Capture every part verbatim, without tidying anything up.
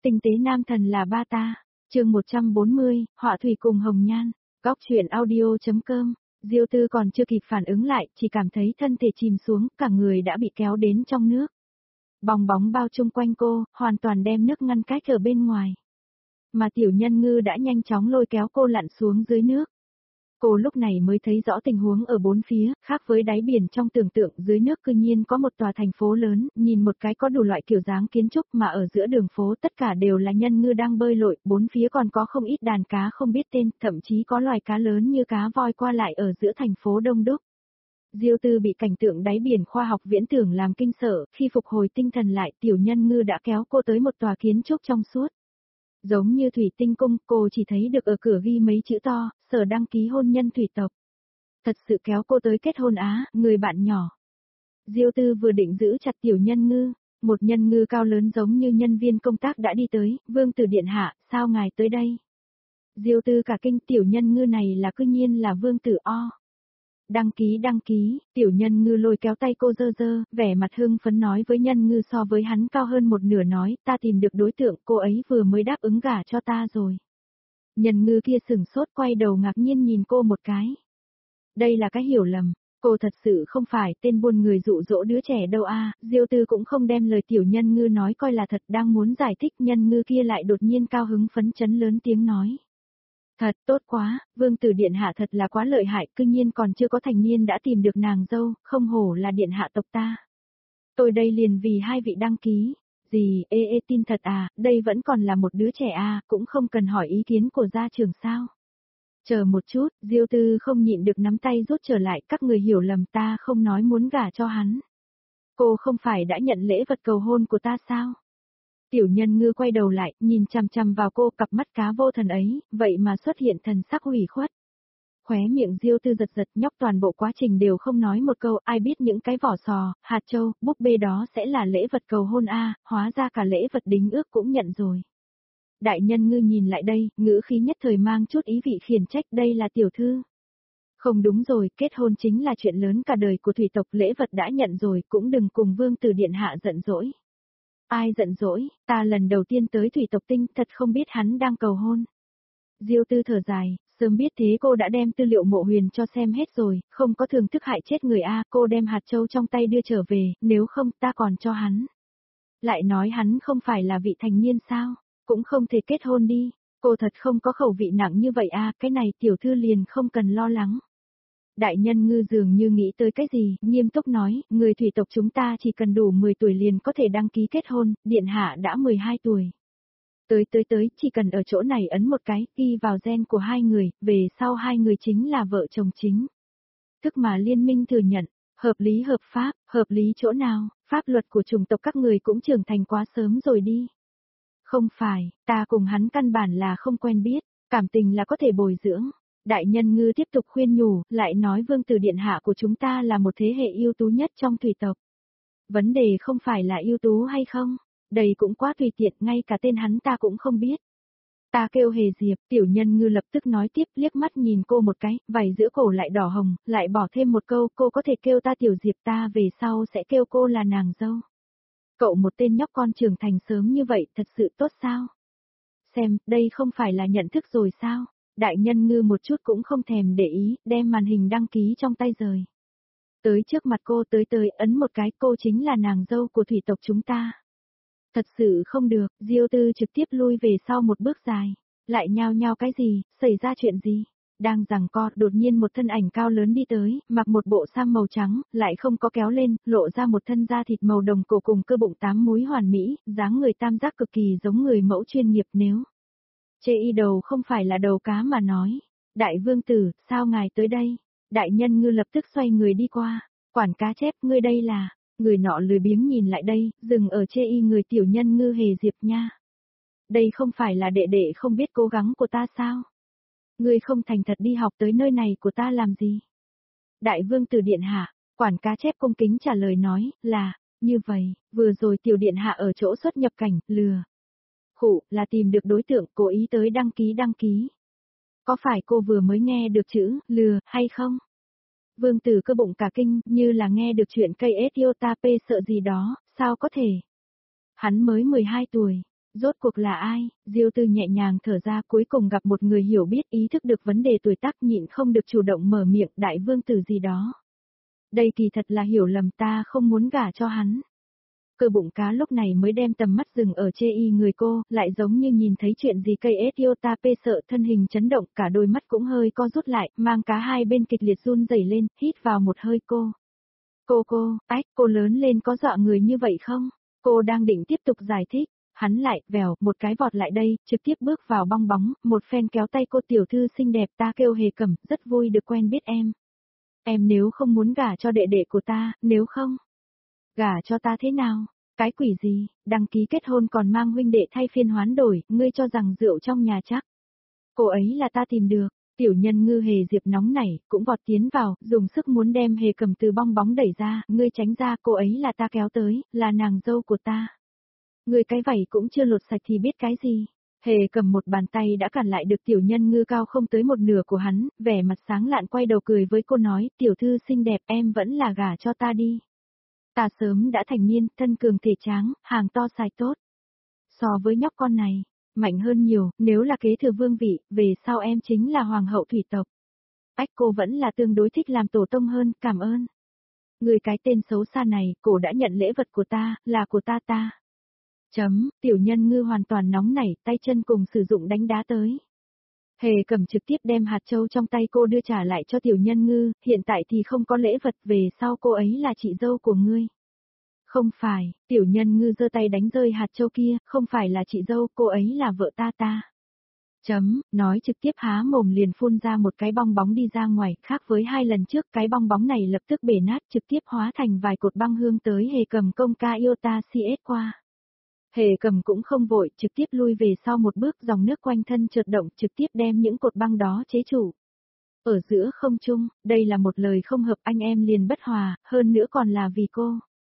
Tinh tế nam thần là ba ta. Chương một trăm bốn mươi, họa thủy cùng hồng nhan. Góc truyện audio.com. Diêu Tư còn chưa kịp phản ứng lại, chỉ cảm thấy thân thể chìm xuống, cả người đã bị kéo đến trong nước. Bong bóng bao chung quanh cô, hoàn toàn đem nước ngăn cách ở bên ngoài. Mà tiểu nhân ngư đã nhanh chóng lôi kéo cô lặn xuống dưới nước. Cô lúc này mới thấy rõ tình huống ở bốn phía, khác với đáy biển trong tưởng tượng, dưới nước cư nhiên có một tòa thành phố lớn, nhìn một cái có đủ loại kiểu dáng kiến trúc, mà ở giữa đường phố tất cả đều là nhân ngư đang bơi lội, bốn phía còn có không ít đàn cá không biết tên, thậm chí có loài cá lớn như cá voi qua lại ở giữa thành phố đông đúc. Diêu Tư bị cảnh tượng đáy biển khoa học viễn tưởng làm kinh sợ, khi phục hồi tinh thần lại, tiểu nhân ngư đã kéo cô tới một tòa kiến trúc trong suốt. Giống như thủy tinh cung, cô chỉ thấy được ở cửa ghi mấy chữ to, sở đăng ký hôn nhân thủy tộc. Thật sự kéo cô tới kết hôn á, người bạn nhỏ. Diêu Tư vừa định giữ chặt tiểu nhân ngư, một nhân ngư cao lớn giống như nhân viên công tác đã đi tới, vương tử điện hạ, sao ngài tới đây? Diêu Tư cả kinh, tiểu nhân ngư này là cư nhiên là vương tử O. Đăng ký đăng ký, tiểu nhân ngư lôi kéo tay cô dơ dơ, vẻ mặt hưng phấn nói với nhân ngư so với hắn cao hơn một nửa nói, ta tìm được đối tượng, cô ấy vừa mới đáp ứng gả cho ta rồi. Nhân ngư kia sửng sốt quay đầu ngạc nhiên nhìn cô một cái. Đây là cái hiểu lầm, cô thật sự không phải tên buôn người dụ dỗ đứa trẻ đâu a. Diêu Tư cũng không đem lời tiểu nhân ngư nói coi là thật, đang muốn giải thích, nhân ngư kia lại đột nhiên cao hứng phấn chấn lớn tiếng nói. Thật tốt quá, vương tử điện hạ thật là quá lợi hại, cư nhiên còn chưa có thành niên đã tìm được nàng dâu, không hổ là điện hạ tộc ta. Tôi đây liền vì hai vị đăng ký. Gì, ê ê tin thật à, đây vẫn còn là một đứa trẻ à, cũng không cần hỏi ý kiến của gia trưởng sao. Chờ một chút, Diêu Tư không nhịn được nắm tay rút trở lại, các người hiểu lầm, ta không nói muốn gả cho hắn. Cô không phải đã nhận lễ vật cầu hôn của ta sao? Tiểu nhân ngư quay đầu lại, nhìn chằm chằm vào cô, cặp mắt cá vô thần ấy, vậy mà xuất hiện thần sắc hủy khuất. Khóe miệng Diêu Tư giật giật, nhóc toàn bộ quá trình đều không nói một câu, ai biết những cái vỏ sò, hạt châu, búp bê đó sẽ là lễ vật cầu hôn a, hóa ra cả lễ vật đính ước cũng nhận rồi. Đại nhân ngư nhìn lại đây, ngữ khí nhất thời mang chút ý vị khiển trách, đây là tiểu thư. Không đúng rồi, kết hôn chính là chuyện lớn cả đời của thủy tộc, lễ vật đã nhận rồi, cũng đừng cùng vương tử điện hạ giận dỗi. Ai giận dỗi, ta lần đầu tiên tới thủy tộc tinh, thật không biết hắn đang cầu hôn. Diêu Tư thở dài, sớm biết thế cô đã đem tư liệu mộ huyền cho xem hết rồi, không có thường thức hại chết người a, cô đem hạt châu trong tay đưa trở về, nếu không ta còn cho hắn. Lại nói hắn không phải là vị thành niên sao, cũng không thể kết hôn đi, cô thật không có khẩu vị nặng như vậy a, cái này tiểu thư liền không cần lo lắng. Đại nhân ngư dường như nghĩ tới cái gì, nghiêm túc nói, người thủy tộc chúng ta chỉ cần đủ mười tuổi liền có thể đăng ký kết hôn, điện hạ đã mười hai tuổi. Tới tới tới, chỉ cần ở chỗ này ấn một cái, ghi vào gen của hai người, về sau hai người chính là vợ chồng chính. Thức mà liên minh thừa nhận, hợp lý hợp pháp, hợp lý chỗ nào, pháp luật của chủng tộc các người cũng trưởng thành quá sớm rồi đi. Không phải, ta cùng hắn căn bản là không quen biết, cảm tình là có thể bồi dưỡng. Đại nhân ngư tiếp tục khuyên nhủ, lại nói vương tử điện hạ của chúng ta là một thế hệ ưu tú nhất trong thủy tộc. Vấn đề không phải là ưu tú hay không, đây cũng quá tùy tiện, ngay cả tên hắn ta cũng không biết. Ta kêu Hề Diệp, tiểu nhân ngư lập tức nói tiếp, liếc mắt nhìn cô một cái, vảy giữa cổ lại đỏ hồng, lại bỏ thêm một câu, cô có thể kêu ta tiểu Diệp, ta về sau sẽ kêu cô là nàng dâu. Cậu một tên nhóc con trưởng thành sớm như vậy, thật sự tốt sao? Xem, đây không phải là nhận thức rồi sao? Đại nhân ngư một chút cũng không thèm để ý, đem màn hình đăng ký trong tay rời. Tới trước mặt cô, tới tới, ấn một cái, cô chính là nàng dâu của thủy tộc chúng ta. Thật sự không được, Diêu Tư trực tiếp lui về sau một bước dài. Lại nhao nhao cái gì, xảy ra chuyện gì? Đang giằng co, đột nhiên một thân ảnh cao lớn đi tới, mặc một bộ sam màu trắng, lại không có kéo lên, lộ ra một thân da thịt màu đồng cổ cùng cơ bụng tám múi hoàn mỹ, dáng người tam giác cực kỳ giống người mẫu chuyên nghiệp nếu. Chê y đầu không phải là đầu cá mà nói. Đại vương tử, sao ngài tới đây? Đại nhân ngư lập tức xoay người đi qua. Quản cá chép, ngươi đây là... Người nọ lười biếng nhìn lại đây, dừng ở chê y người tiểu nhân ngư Hề Diệp nha. Đây không phải là đệ đệ không biết cố gắng của ta sao? Ngươi không thành thật đi học tới nơi này của ta làm gì? Đại vương tử điện hạ, quản cá chép cung kính trả lời nói, là, như vậy, vừa rồi tiểu điện hạ ở chỗ xuất nhập cảnh, lừa. Khụ, là tìm được đối tượng, cố ý tới đăng ký đăng ký. Có phải cô vừa mới nghe được chữ, lừa, hay không? Vương tử cơ bụng cả kinh, như là nghe được chuyện cây Ethiopia sợ gì đó, sao có thể? Hắn mới mười hai tuổi, Rốt cuộc là ai? Diêu Tư nhẹ nhàng thở ra, cuối cùng gặp một người hiểu biết, ý thức được vấn đề tuổi tác, nhịn không được chủ động mở miệng, đại vương tử gì đó. Đây kỳ thật là hiểu lầm, ta không muốn gả cho hắn. Cơ bụng cá lúc này mới đem tầm mắt dừng ở chê y người cô, lại giống như nhìn thấy chuyện gì cây Ethiopia sợ, thân hình chấn động, cả đôi mắt cũng hơi co rút lại, mang cá hai bên kịch liệt run rẩy lên, hít vào một hơi cô. Cô cô, ách, cô lớn lên có dọa người như vậy không? Cô đang định tiếp tục giải thích, hắn lại, vèo, một cái vọt lại đây, trực tiếp bước vào bong bóng, một phen kéo tay cô, tiểu thư xinh đẹp, ta kêu Hề Cẩm, rất vui được quen biết em. Em nếu không muốn gả cho đệ đệ của ta, nếu không, gả cho ta thế nào? Cái quỷ gì, đăng ký kết hôn còn mang huynh đệ thay phiên hoán đổi, ngươi cho rằng rượu trong nhà chắc. Cô ấy là ta tìm được, tiểu nhân Ngư Hề Diệp nóng nảy, cũng vọt tiến vào, dùng sức muốn đem Hề Cẩm từ bong bóng đẩy ra, ngươi tránh ra, cô ấy là ta kéo tới, là nàng dâu của ta. Ngươi cái vảy cũng chưa lột sạch thì biết cái gì. Hề Cầm một bàn tay đã cản lại được tiểu nhân Ngư cao không tới một nửa của hắn, vẻ mặt sáng lạn quay đầu cười với cô nói, tiểu thư xinh đẹp em vẫn là gả cho ta đi. Ta sớm đã thành niên, thân cường thể tráng, hàng to xài tốt. So với nhóc con này, mạnh hơn nhiều, nếu là kế thừa vương vị, về sau em chính là hoàng hậu thủy tộc. Ách cô vẫn là tương đối thích làm tổ tông hơn, cảm ơn. Người cái tên xấu xa này, cổ đã nhận lễ vật của ta, là của ta ta. Chấm, tiểu nhân Ngư hoàn toàn nóng nảy, tay chân cùng sử dụng đánh đá tới. Hề Cầm trực tiếp đem hạt châu trong tay cô đưa trả lại cho tiểu nhân Ngư, hiện tại thì không có lễ vật, về sau cô ấy là chị dâu của ngươi. Không phải, tiểu nhân Ngư giơ tay đánh rơi hạt châu kia, không phải là chị dâu, cô ấy là vợ ta ta. Chấm, nói trực tiếp há mồm liền phun ra một cái bong bóng đi ra ngoài, khác với hai lần trước, cái bong bóng này lập tức bể nát, trực tiếp hóa thành vài cột băng hương tới Hề Cầm công ca Iota xê ét qua. Hề Cầm cũng không vội, trực tiếp lui về sau một bước, dòng nước quanh thân chợt động, trực tiếp đem những cột băng đó chế trụ. Ở giữa không trung, đây là một lời không hợp, anh em liền bất hòa, hơn nữa còn là vì cô.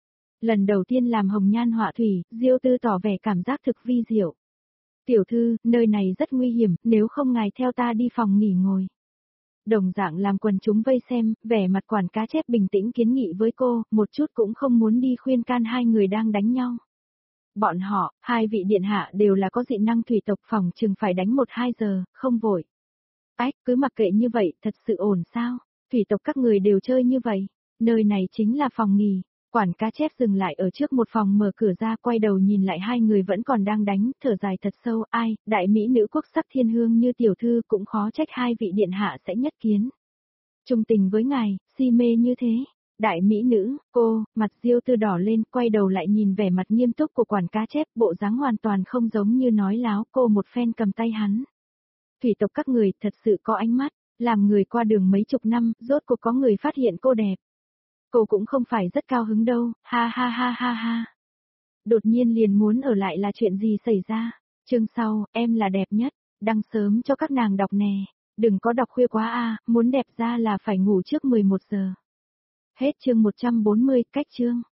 Lần đầu tiên làm hồng nhan họa thủy, Diêu Tư tỏ vẻ cảm giác thực vi diệu. Tiểu thư, nơi này rất nguy hiểm, nếu không ngài theo ta đi phòng nghỉ ngồi. Đồng dạng làm quần chúng vây xem, vẻ mặt quản cá chép bình tĩnh kiến nghị với cô, một chút cũng không muốn đi khuyên can hai người đang đánh nhau. Bọn họ, hai vị điện hạ đều là có dị năng thủy tộc, phòng chừng phải đánh một hai giờ, không vội. Ách, cứ mặc kệ như vậy, thật sự ổn sao? Thủy tộc các người đều chơi như vậy. Nơi này chính là phòng nghỉ. Quản cá chép dừng lại ở trước một phòng, mở cửa ra, quay đầu nhìn lại hai người vẫn còn đang đánh, thở dài thật sâu, ai, đại mỹ nữ quốc sắc thiên hương như tiểu thư cũng khó trách hai vị điện hạ sẽ nhất kiến. Trung tình với ngài, si mê như thế. Đại mỹ nữ, cô, mặt Diêu Tư đỏ lên, quay đầu lại nhìn vẻ mặt nghiêm túc của quản cá chép, bộ dáng hoàn toàn không giống như nói láo, cô một phen cầm tay hắn. Thủy tộc các người thật sự có ánh mắt, làm người qua đường mấy chục năm, rốt cuộc có người phát hiện cô đẹp. Cô cũng không phải rất cao hứng đâu, ha ha ha ha ha. Đột nhiên liền muốn ở lại là chuyện gì xảy ra? Chương sau, em là đẹp nhất, đăng sớm cho các nàng đọc nè. Đừng có đọc khuya quá a, muốn đẹp ra là phải ngủ trước mười một giờ. Hết chương một trăm bốn mươi, cách chương.